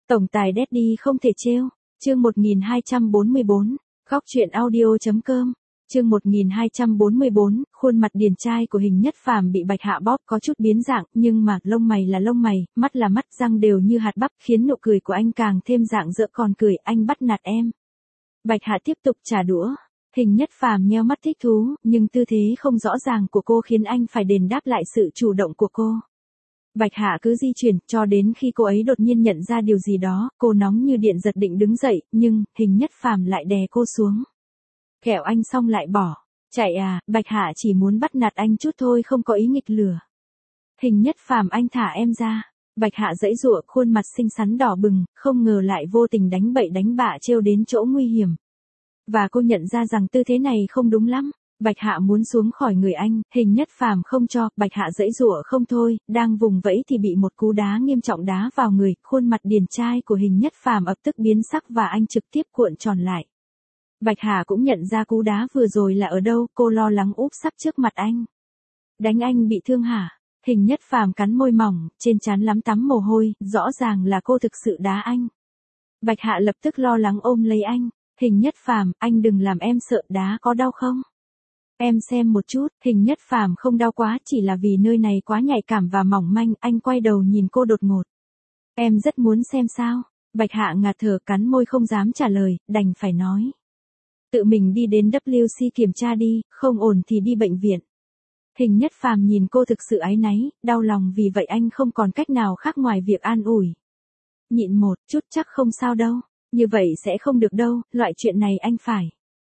Tổng tài Daddy không thể trêu. Chương 1244, Góc truyện audio.com. Chương 1244, khuôn mặt điển trai của Hình Nhất Phàm bị Bạch Hạ bóp có chút biến dạng, nhưng mà lông mày là lông mày, mắt là mắt, răng đều như hạt bắp, khiến nụ cười của anh càng thêm rạng rỡ. Còn cười, anh bắt nạt em. Bạch Hạ tiếp tục trả đũa. Hình Nhất Phàm nheo mắt thích thú, nhưng tư thế không rõ ràng của cô khiến anh phải đền đáp lại sự chủ động của cô. Bạch Hạ cứ di chuyển, cho đến khi cô ấy đột nhiên nhận ra điều gì đó, cô nóng như điện giật định đứng dậy, nhưng, Hình Nhất Phàm lại đè cô xuống. Kẹo anh xong lại bỏ. Chạy à, Bạch Hạ chỉ muốn bắt nạt anh chút thôi, không có ý nghịch lửa. Hình Nhất Phàm, anh thả em ra. Bạch Hạ giãy giụa, khuôn mặt xinh xắn đỏ bừng, không ngờ lại vô tình đánh bậy đánh bạ trêu đến chỗ nguy hiểm. Và cô nhận ra rằng tư thế này không đúng lắm. Bạch Hạ muốn xuống khỏi người anh, Hình Nhất Phàm không cho. Bạch Hạ giãy giụa không thôi, đang vùng vẫy thì bị một cú đá nghiêm trọng đá vào người, khuôn mặt điển trai của Hình Nhất Phàm ập tức biến sắc và anh trực tiếp cuộn tròn lại. Bạch Hạ cũng nhận ra cú đá vừa rồi là ở đâu, cô lo lắng úp sắp trước mặt anh. Đánh anh bị thương hả? Hình Nhất Phàm cắn môi mỏng, trên trán lắm tắm mồ hôi, rõ ràng là cô thực sự đá anh. Bạch Hạ lập tức lo lắng ôm lấy anh. Hình Nhất Phàm, anh đừng làm em sợ, đá có đau không? Em xem một chút. Hình Nhất Phàm không đau quá, chỉ là vì nơi này quá nhạy cảm và mỏng manh. Anh quay đầu nhìn cô đột ngột. Em rất muốn xem sao. Bạch Hạ ngạt thở, cắn môi không dám trả lời, đành phải nói. Tự mình đi đến WC kiểm tra đi, không ổn thì đi bệnh viện. Hình Nhất Phàm nhìn cô thực sự áy náy, đau lòng, vì vậy anh không còn cách nào khác ngoài việc an ủi. Nhịn một chút, chắc không sao đâu. Như vậy sẽ không được đâu, loại chuyện này anh phải.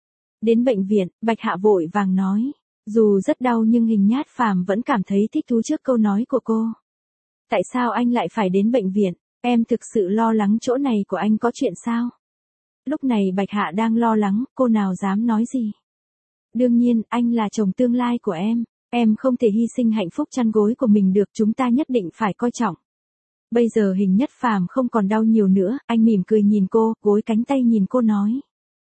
Đến bệnh viện, Bạch Hạ vội vàng nói. Dù rất đau nhưng Hình Nhất Phàm vẫn cảm thấy thích thú trước câu nói của cô. Tại sao anh lại phải đến bệnh viện? Em thực sự lo lắng chỗ này của anh có chuyện sao? Lúc này Bạch Hạ đang lo lắng, cô nào dám nói gì. Đương nhiên, anh là chồng tương lai của em không thể hy sinh hạnh phúc chăn gối của mình được, chúng ta nhất định phải coi trọng. Bây giờ Hình Nhất Phàm không còn đau nhiều nữa, anh mỉm cười nhìn cô, gối cánh tay nhìn cô nói.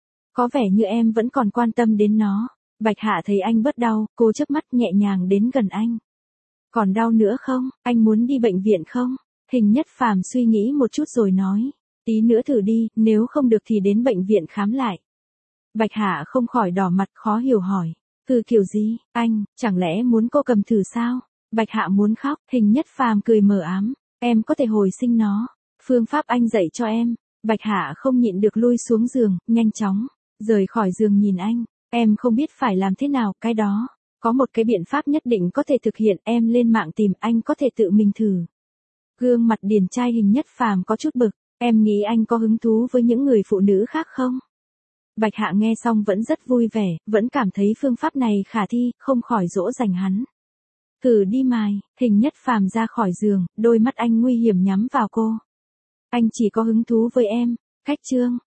Có vẻ như em vẫn còn quan tâm đến nó. Bạch Hạ thấy anh bớt đau, cô chớp mắt nhẹ nhàng đến gần anh. Còn đau nữa không, anh muốn đi bệnh viện không? Hình Nhất Phàm suy nghĩ một chút rồi nói. Tí nữa thử đi, nếu không được thì đến bệnh viện khám lại. Bạch Hạ không khỏi đỏ mặt, khó hiểu hỏi. Kiểu gì, anh, chẳng lẽ muốn cô cầm thử sao? Bạch Hạ muốn khóc. Hình Nhất Phàm cười mờ ám. Em có thể hồi sinh nó. Phương pháp anh dạy cho em. Bạch Hạ không nhịn được lui xuống giường, nhanh chóng. Rời khỏi giường nhìn anh. Em không biết phải làm thế nào, cái đó. Có một cái biện pháp nhất định có thể thực hiện, em lên mạng tìm, anh có thể tự mình thử. Gương mặt điển trai Hình Nhất Phàm có chút bực. Em nghĩ anh có hứng thú với những người phụ nữ khác không? Bạch Hạ nghe xong vẫn rất vui vẻ, vẫn cảm thấy phương pháp này khả thi, không khỏi dỗ dành hắn. Thử đi mài. Hình Nhất Phàm ra khỏi giường, đôi mắt anh nguy hiểm nhắm vào cô. Anh chỉ có hứng thú với em. Khách trương.